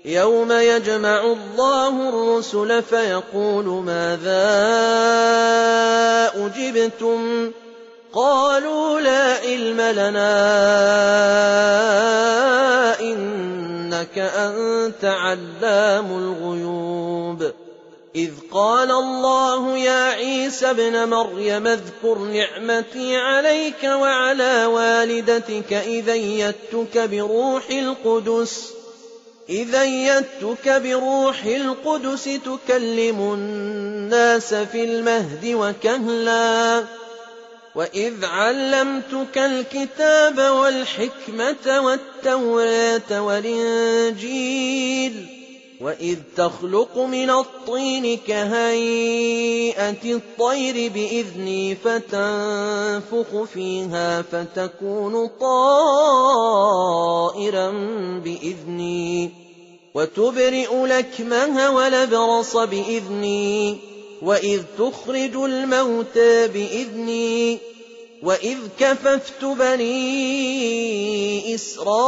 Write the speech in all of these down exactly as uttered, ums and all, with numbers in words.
يوم يجمع الله الرسل فيقول ماذا أجبتم قالوا لا علم لنا إنك أنت علام الغيوب إذ قال الله يا عيسى ابن مريم اذكر نعمتي عليك وعلى والدتك إذ أيدتك بروح القدس إذ أيدتك بروح القدس تكلم الناس في المهد وكهلا وإذ علمتك الكتاب والحكمة والتوراة والإنجيل وإذ تخلق من الطين كهيئة الطير بإذني فتنفخ فيها فتكون طائرا بإذني وتبرئ الأكمه والأبرص بإذني وإذ تخرج الموتى بإذني وإذ كففت بني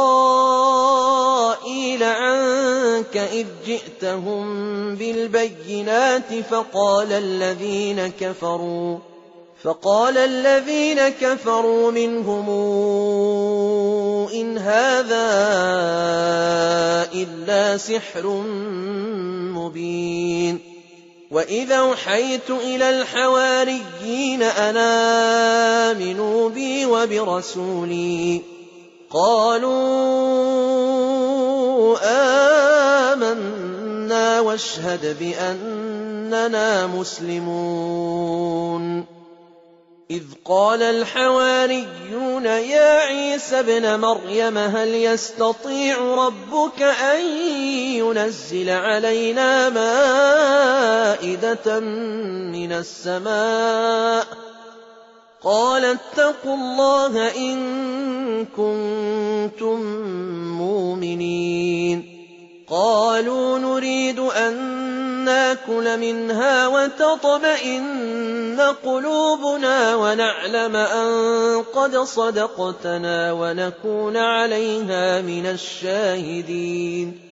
إسرائيل عنك إذ جئتهم بالبينات فقال الذين كفروا فقال الذين كفروا منهم إن هذا إلا سحر مبين وإذا أوحيت إلى الحواريين أن آمنوا بي وبرسولي قالوا آمنا واشهد بأننا مسلمون إذ قال الحواريون يا عيسى ابن مريم هل يستطيع ربك أن ينزل علينا مائدة من السماء قال اتقوا الله إن كنتم مؤمنين قالوا نريد أن ناكل منها وتطمئن قلوبنا ونعلم أن قد صدقتنا ونكون عليها من الشاهدين